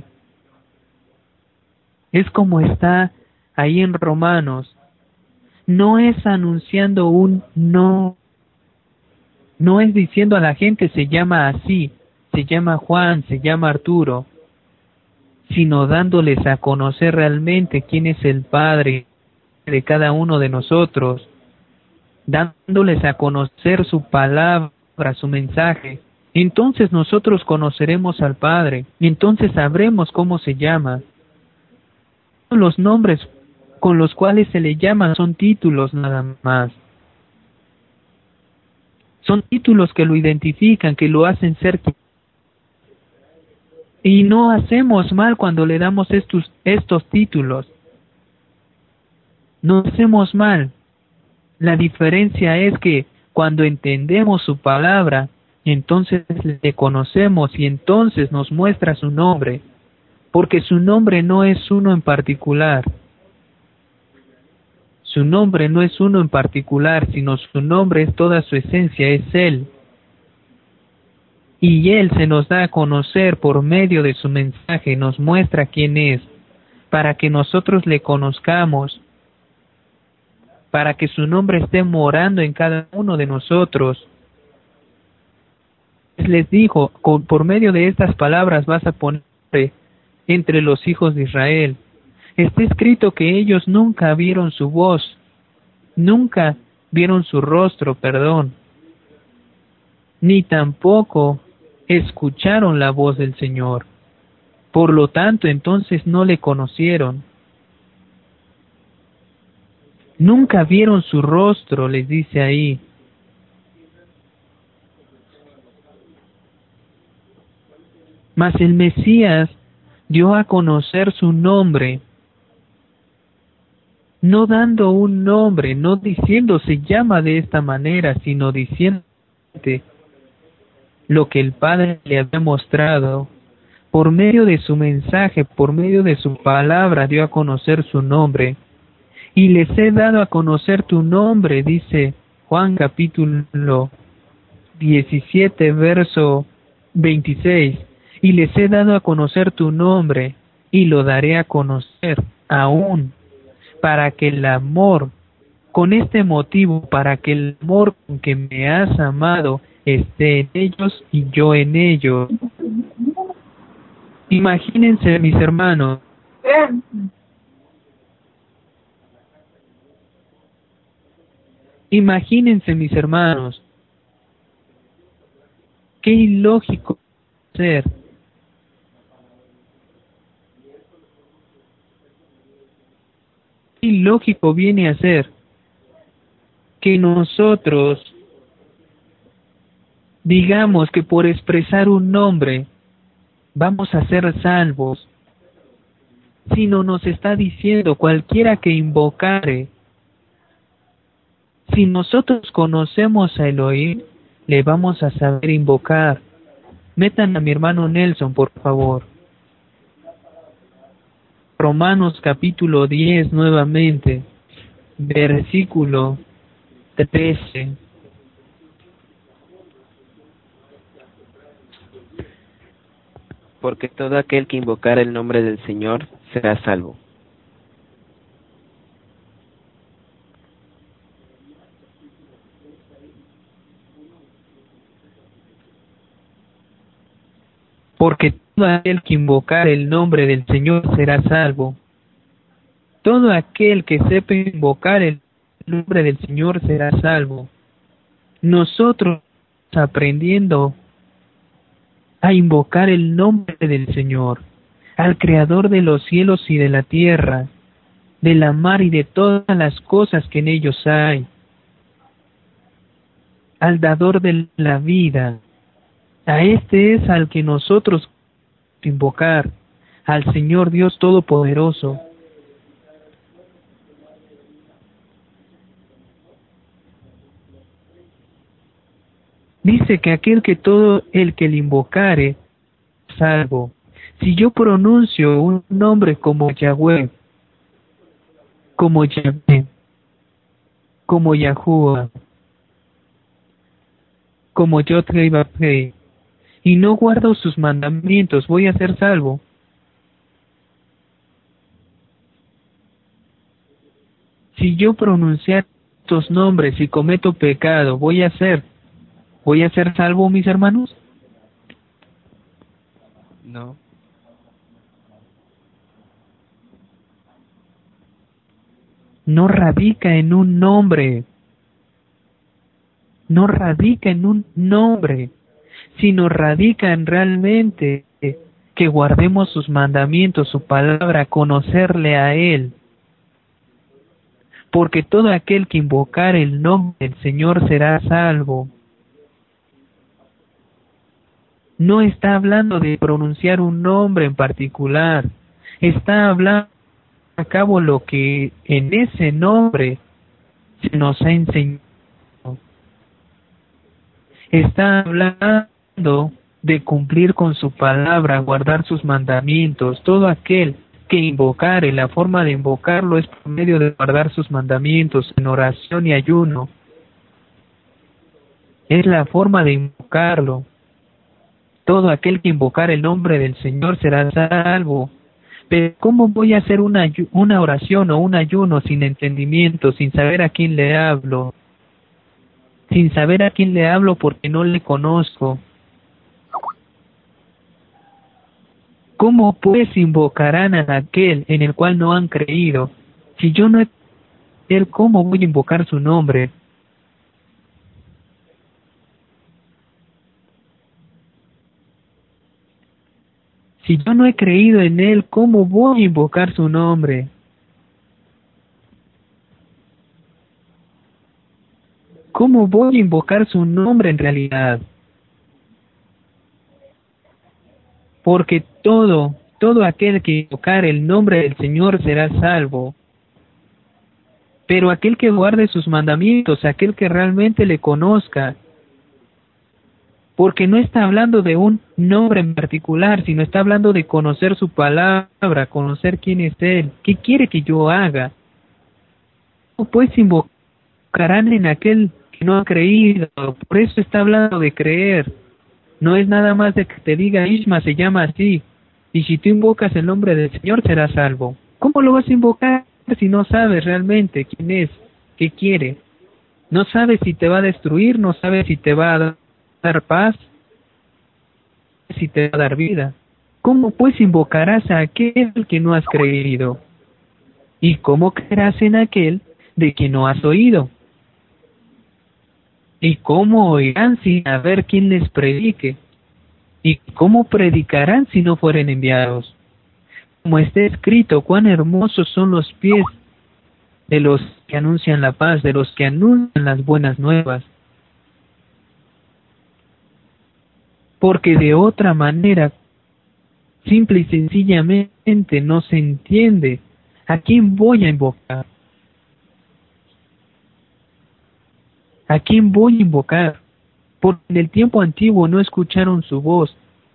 es como está ahí en Romanos. No es anunciando un no, no es diciendo a la gente se llama así, se llama Juan, se llama Arturo, sino dándoles a conocer realmente quién es el Padre de cada uno de nosotros, dándoles a conocer su palabra, su mensaje. Entonces nosotros conoceremos al Padre, y entonces sabremos cómo se llama. Los nombres con los cuales se le llama son títulos nada más. Son títulos que lo identifican, que lo hacen ser. Y no hacemos mal cuando le damos estos títulos. No hacemos mal. La diferencia es que cuando entendemos su palabra, entonces le conocemos y entonces nos muestra su nombre, porque su nombre no es uno en particular. Su nombre no es uno en particular, sino su nombre es toda su esencia, es Él. Y Él se nos da a conocer por medio de su mensaje, nos muestra quién es, para que nosotros le conozcamos, para que su nombre esté morando en cada uno de nosotros. Les dijo: por medio de estas palabras vas a poner entre los hijos de Israel. Está escrito que ellos nunca vieron su voz, nunca vieron su rostro, ni tampoco escucharon la voz del Señor. Por lo tanto, entonces no le conocieron. Nunca vieron su rostro, les dice ahí. Mas el Mesías dio a conocer su nombre, no dando un nombre, no diciendo se llama de esta manera, sino diciendo lo que el Padre le había mostrado. Por medio de su mensaje, por medio de su palabra, dio a conocer su nombre. Y les he dado a conocer tu nombre, dice Juan capítulo 17, verso 26. Y les he dado a conocer tu nombre, y lo daré a conocer aún, para que el amor, con este motivo, para que el amor con que me has amado esté en ellos y yo en ellos. Imagínense, mis hermanos, qué ilógico ser. Qué ilógico viene a ser que nosotros digamos que por expresar un nombre vamos a ser salvos, sino nos está diciendo cualquiera que invocare, Si nosotros conocemos a Elohim, le vamos a saber invocar. Metan a mi hermano Nelson, por favor. Romanos capítulo 10 nuevamente, versículo 13. Porque todo aquel que invocar el nombre del Señor será salvo. Porque todo aquel que invocar el nombre del Señor será salvo. Todo aquel que sepa invocar el nombre del Señor será salvo. Nosotros aprendiendo a invocar el nombre del Señor, al Creador de los cielos y de la tierra, de la mar y de todas las cosas que en ellos hay, al dador de la vida. A este es al que nosotros invocar, al Señor Dios Todopoderoso. Dice que aquel que todo el que le invocare, salvo. Si yo pronuncio un nombre como Yahweh, como Yahvé, como Yahuwah, como Yod-Heh-Vav-Heh, y no guardo sus mandamientos, ¿voy a ser salvo? Si yo pronunciar estos nombres y cometo pecado, ¿voy a ser salvo, mis hermanos? No. No radica en un nombre, no radica en un nombre, sino radica en realmente que guardemos sus mandamientos, su palabra, conocerle a Él. Porque todo aquel que invocar el nombre del Señor será salvo. No está hablando de pronunciar un nombre en particular, está hablando a cabo lo que en ese nombre se nos ha enseñado. Está hablando de cumplir con su palabra, guardar sus mandamientos. Todo aquel que invocare, la forma de invocarlo es por medio de guardar sus mandamientos en oración y ayuno. Es la forma de invocarlo. Todo aquel que invocar el nombre del Señor será salvo. Pero ¿cómo voy a hacer una oración o un ayuno sin entendimiento, sin saber a quién le hablo? Sin saber a quién le hablo porque no le conozco. ¿Cómo pues invocarán a aquel en el cual no han creído? Si yo no he creído, ¿cómo voy a invocar su nombre? Si yo no he creído en Él, ¿cómo voy a invocar su nombre? ¿Cómo voy a invocar su nombre en realidad? Porque todo aquel que invocar el nombre del Señor será salvo. Pero aquel que guarde sus mandamientos, aquel que realmente le conozca, porque no está hablando de un nombre en particular, sino está hablando de conocer su palabra, conocer quién es Él, qué quiere que yo haga. Pues invocarán en aquel que no ha creído, por eso está hablando de creer. No es nada más de que te diga Ishma se llama así, y si tú invocas el nombre del Señor serás salvo. ¿Cómo lo vas a invocar si no sabes realmente quién es, qué quiere? No sabes si te va a destruir, no sabes si te va a dar paz, si te va a dar vida. ¿Cómo pues invocarás a aquel que no has creído? ¿Y cómo creerás en aquel de quien no has oído? ¿Y cómo oirán sin saber quién les predique? ¿Y cómo predicarán si no fueren enviados? Como está escrito, cuán hermosos son los pies de los que anuncian la paz, de los que anuncian las buenas nuevas. Porque de otra manera, simple y sencillamente no se entiende a quién voy a invocar. ¿A quién voy a invocar? Porque en el tiempo antiguo no escucharon su voz,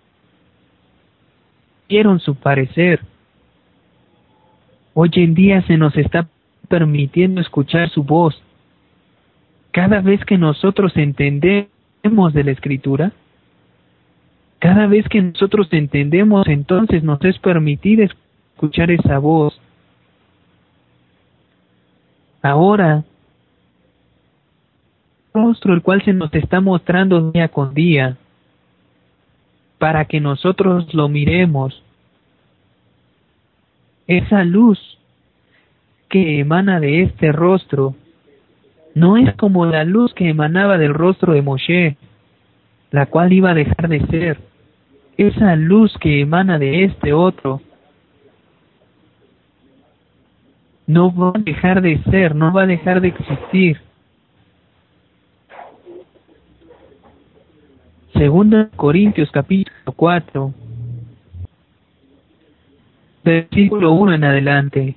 vieron su parecer. Hoy en día se nos está permitiendo escuchar su voz. Cada vez que nosotros entendemos de la Escritura, cada vez que nosotros entendemos, entonces nos es permitido escuchar esa voz. Ahora, el rostro el cual se nos está mostrando día con día, para que nosotros lo miremos, esa luz que emana de este rostro, no es como la luz que emanaba del rostro de Moshe, la cual iba a dejar de ser. Esa luz que emana de este otro no va a dejar de ser, no va a dejar de existir. Segunda Corintios capítulo 4, versículo 1 en adelante.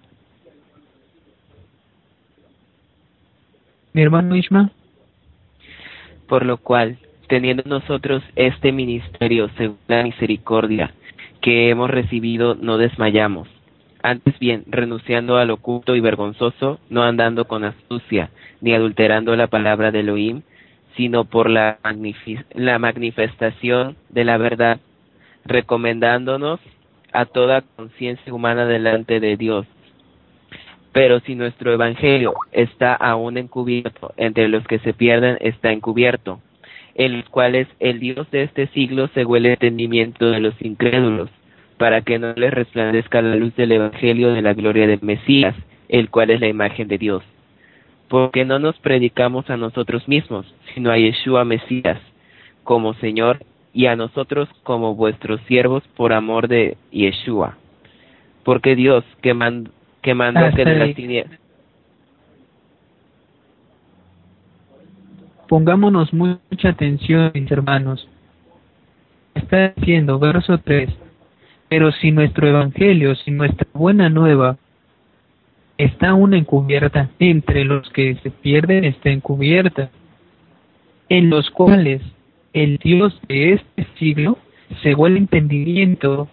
Mi hermano Ishma. Por lo cual, teniendo nosotros este ministerio según la misericordia que hemos recibido, no desmayamos. Antes bien, renunciando al oculto y vergonzoso, no andando con astucia, ni adulterando la palabra de Elohim, sino por la manifestación de la verdad, recomendándonos a toda conciencia humana delante de Dios. Pero si nuestro evangelio está aún encubierto, entre los que se pierden está encubierto, en los cuales el Dios de este siglo cegó el entendimiento de los incrédulos, para que no les resplandezca la luz del evangelio de la gloria del Mesías, el cual es la imagen de Dios. Porque no nos predicamos a nosotros mismos, sino a Yeshua Mesías, como Señor, y a nosotros como vuestros siervos por amor de Yeshua. Porque Dios, que mandó que de las tinieblas. Pongámonos mucha atención, mis hermanos. Está diciendo, verso 3, pero si nuestro evangelio, si nuestra buena nueva está aún encubierta, entre los que se pierden está encubierta, en los cuales el Dios de este siglo cegó el entendimiento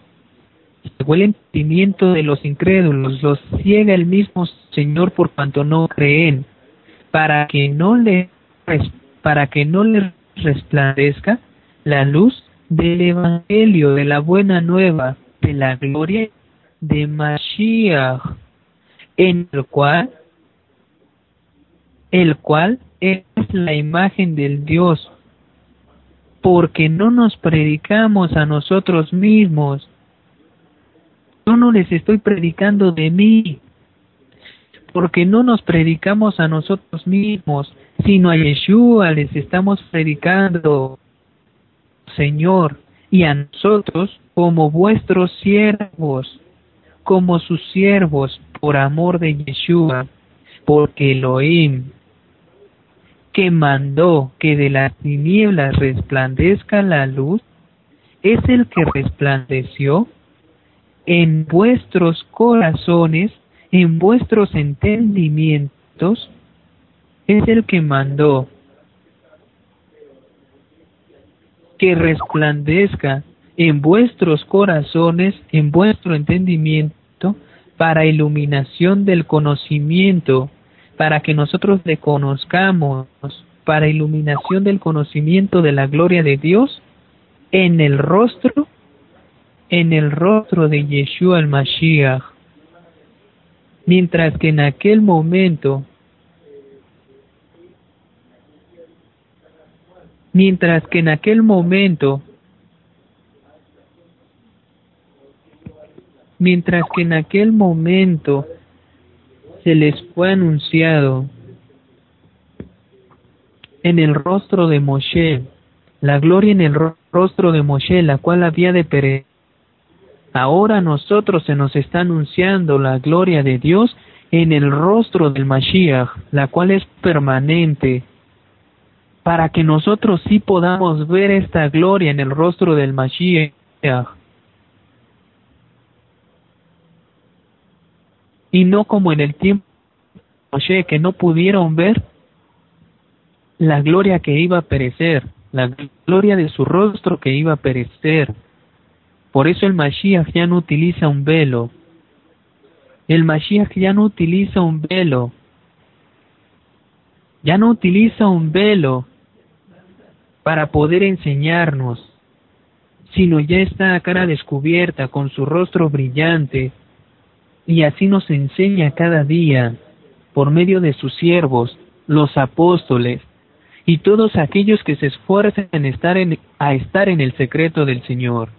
de los incrédulos, los ciega el mismo Señor por cuanto no creen, para que no le resplandezca la luz del evangelio de la buena nueva de la gloria de Mashiach, en el cual es la imagen del Dios, porque no nos predicamos a nosotros mismos. Yo no les estoy predicando de mí, porque no nos predicamos a nosotros mismos, sino a Yeshua les estamos predicando, Señor, y a nosotros como vuestros siervos, como sus siervos, por amor de Yeshua, porque Elohim, que mandó que de las tinieblas resplandezca la luz, es el que resplandeció en vuestros corazones, en vuestros entendimientos, es el que mandó que resplandezca en vuestros corazones, en vuestro entendimiento, para iluminación del conocimiento, para que nosotros le conozcamos, para iluminación del conocimiento de la gloria de Dios, en el rostro de Yeshua el Mashiach. Mientras que en aquel momento, se les fue anunciado en el rostro de Moshe, la gloria en el rostro de Moshe, la cual había de perecer. Ahora a nosotros se nos está anunciando la gloria de Dios en el rostro del Mashiach, la cual es permanente, para que nosotros sí podamos ver esta gloria en el rostro del Mashiach. Y no como en el tiempo de Moshe, que no pudieron ver la gloria que iba a perecer, la gloria de su rostro que iba a perecer. Por eso el Mashiach ya no utiliza un velo. El Mashiach ya no utiliza un velo. Ya no utiliza un velo para poder enseñarnos, sino ya está a cara descubierta con su rostro brillante, y así nos enseña cada día por medio de sus siervos, los apóstoles, y todos aquellos que se esfuerzan a estar en el secreto del Señor.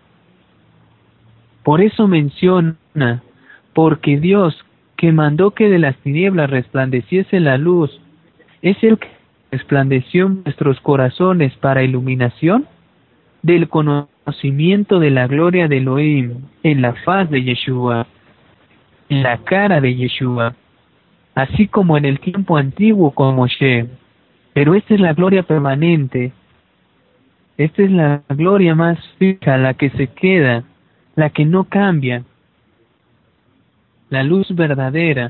Por eso menciona, porque Dios, que mandó que de las tinieblas resplandeciese la luz, es el que resplandeció en nuestros corazones para iluminación del conocimiento de la gloria de Elohim en la faz de Yeshua, en la cara de Yeshua, así como en el tiempo antiguo con Moshe. Pero esta es la gloria permanente, esta es la gloria más fija, la que se queda, la que no cambia, la luz verdadera.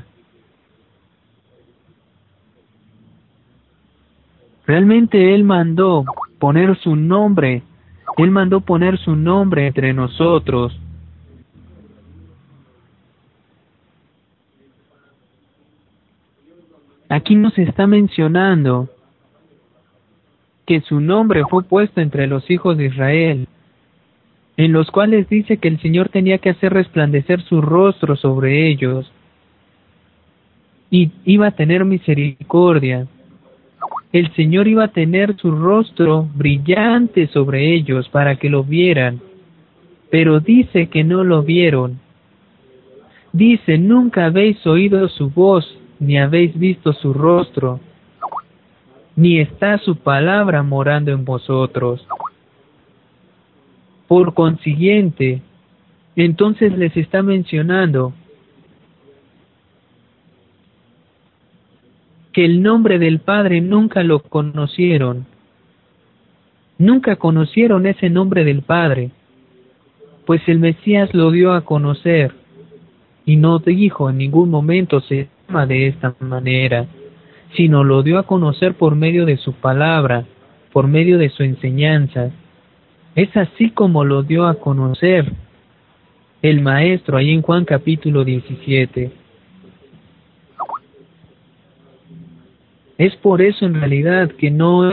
Realmente Él mandó poner su nombre, Él mandó poner su nombre entre nosotros. Aquí nos está mencionando que su nombre fue puesto entre los hijos de Israel, en los cuales dice que el Señor tenía que hacer resplandecer su rostro sobre ellos y iba a tener misericordia. El Señor iba a tener su rostro brillante sobre ellos para que lo vieran, pero dice que no lo vieron. Dice, nunca habéis oído su voz, ni habéis visto su rostro, ni está su palabra morando en vosotros. Por consiguiente, entonces les está mencionando que el nombre del Padre nunca lo conocieron. Nunca conocieron ese nombre del Padre, pues el Mesías lo dio a conocer y no dijo en ningún momento se llama de esta manera, sino lo dio a conocer por medio de su palabra, por medio de su enseñanza. Es así como lo dio a conocer el Maestro ahí en Juan capítulo 17. Es por eso en realidad que no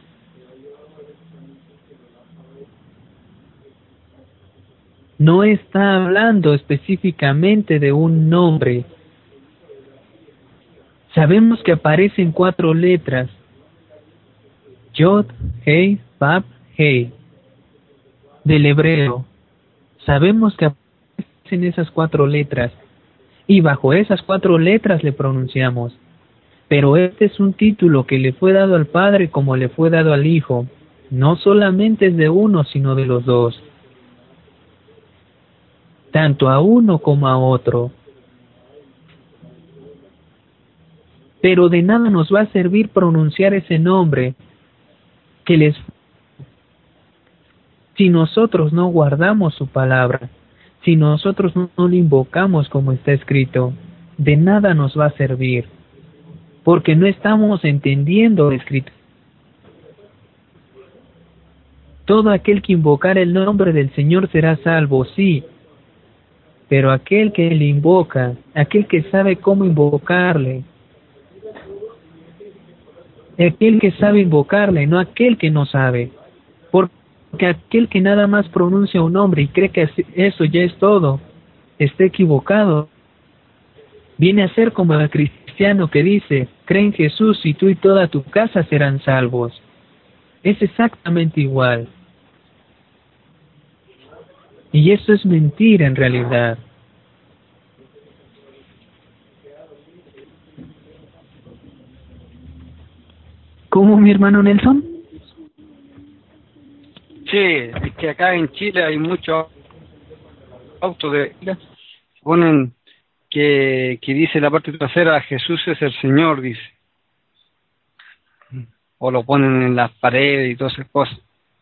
está hablando específicamente de un nombre. Sabemos que aparecen 4 letras: Yod, Hei, Vav, Hei, del hebreo. Sabemos que aparecen esas 4 letras, y bajo esas 4 letras le pronunciamos. Pero este es un título que le fue dado al Padre como le fue dado al Hijo. No solamente es de uno, sino de los dos. Tanto a uno como a otro. Pero de nada nos va a servir pronunciar ese nombre si nosotros no guardamos su palabra, si nosotros no lo invocamos como está escrito, de nada nos va a servir, porque no estamos entendiendo la escritura. Todo aquel que invocar el nombre del Señor será salvo, sí, pero aquel que le invoca, aquel que sabe cómo invocarle, aquel que sabe invocarle, no aquel que no sabe, porque aquel que nada más pronuncia un nombre y cree que eso ya es todo, está equivocado. Viene a ser como el cristiano que dice, cree en Jesús y tú y toda tu casa serán salvos. Es exactamente igual. Y eso es mentira en realidad. ¿Cómo, mi hermano Nelson? Sí, es que acá en Chile hay muchos autos de ponen que dice la parte trasera Jesús es el Señor, dice, o lo ponen en las paredes y todas esas cosas.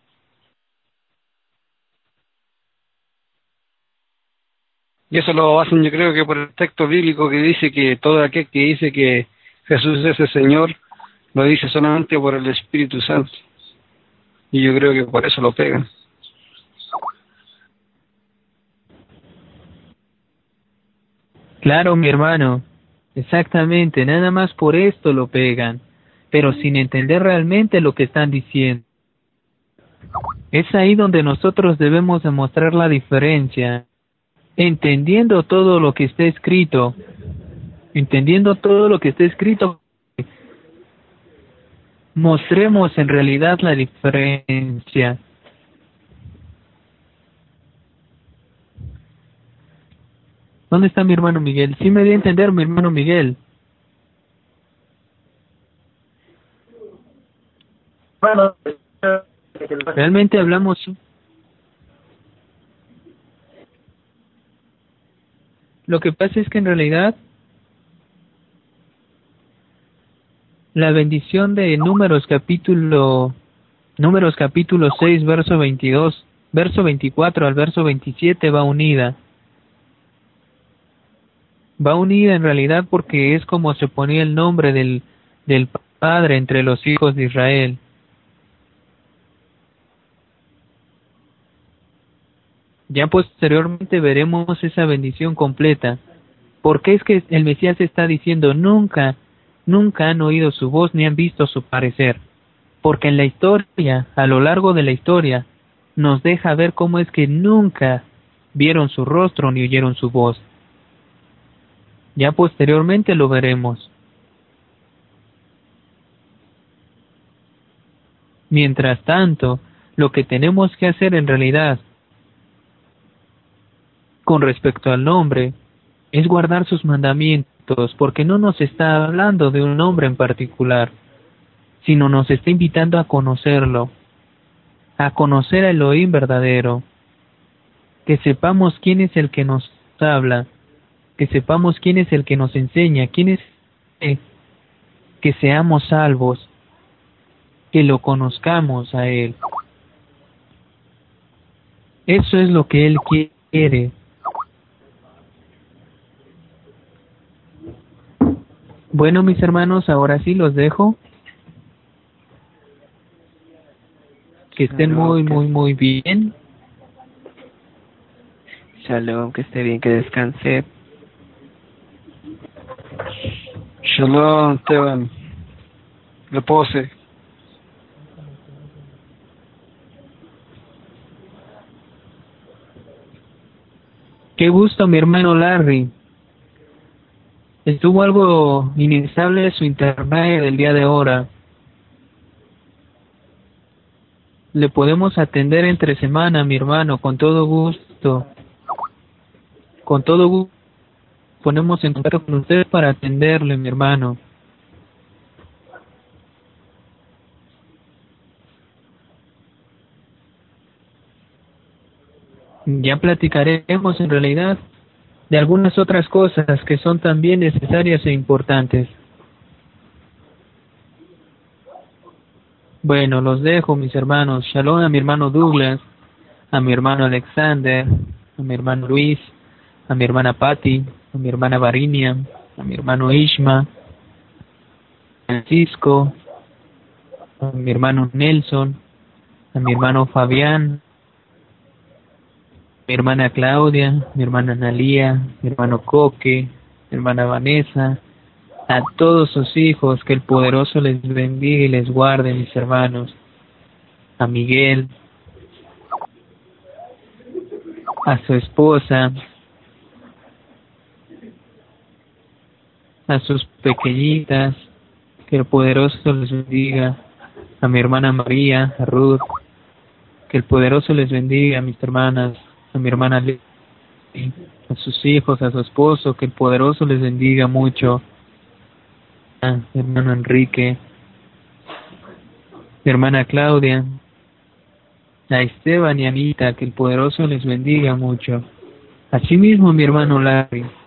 Y eso lo hacen, yo creo que por el texto bíblico que dice que todo aquel que dice que Jesús es el Señor lo dice solamente por el Espíritu Santo. Y yo creo que por eso lo pegan. Claro, mi hermano, exactamente, nada más por esto lo pegan, pero sin entender realmente lo que están diciendo. Es ahí donde nosotros debemos demostrar la diferencia, entendiendo todo lo que está escrito, mostremos en realidad la diferencia. ¿Dónde está mi hermano Miguel? Sí me dio a entender mi hermano Miguel. Bueno, Realmente hablamos. Lo que pasa es que en realidad la bendición de Números capítulo 6 verso 22, verso 24 al verso 27 va unida. Va unida en realidad porque es como se ponía el nombre del Padre entre los hijos de Israel. Ya posteriormente veremos esa bendición completa. Porque es que el Mesías está diciendo nunca han oído su voz ni han visto su parecer. Porque en la historia, a lo largo de la historia, nos deja ver cómo es que nunca vieron su rostro ni oyeron su voz. Ya posteriormente lo veremos. Mientras tanto, lo que tenemos que hacer en realidad, con respecto al nombre, es guardar sus mandamientos, porque no nos está hablando de un nombre en particular, sino nos está invitando a conocerlo, a conocer al Elohim verdadero, que sepamos quién es el que nos habla, que sepamos quién es el que nos enseña, quién es que seamos salvos, que lo conozcamos a Él. Eso es lo que Él quiere. Bueno, mis hermanos, ahora sí los dejo. Que estén muy bien. Shalom, que esté bien, que descanse. Shalom, Esteban. Repose. Qué gusto, mi hermano Larry. Estuvo algo inestable su internet el día de ahora. Le podemos atender entre semana, mi hermano, con todo gusto. Con todo gusto ponemos en contacto con usted para atenderle, mi hermano. Ya platicaremos en realidad de algunas otras cosas que son también necesarias e importantes. Bueno, los dejo, mis hermanos. Shalom a mi hermano Douglas, a mi hermano Alexander, a mi hermano Luis, a mi hermana Patty, a mi hermana Varinia, a mi hermano Ishma, Francisco, a mi hermano Nelson, a mi hermano Fabián, mi hermana Claudia, mi hermana Analía, mi hermano Coque, mi hermana Vanessa, a todos sus hijos, que el poderoso les bendiga y les guarde, mis hermanos, a Miguel, a su esposa, a sus pequeñitas, que el poderoso les bendiga, a mi hermana María, a Ruth, que el poderoso les bendiga, a mis hermanas, a mi hermana Lili, a sus hijos, a su esposo, que el poderoso les bendiga mucho, a mi hermano Enrique, mi hermana Claudia, a Esteban y Anita, que el poderoso les bendiga mucho. Asimismo, mi hermano Larry,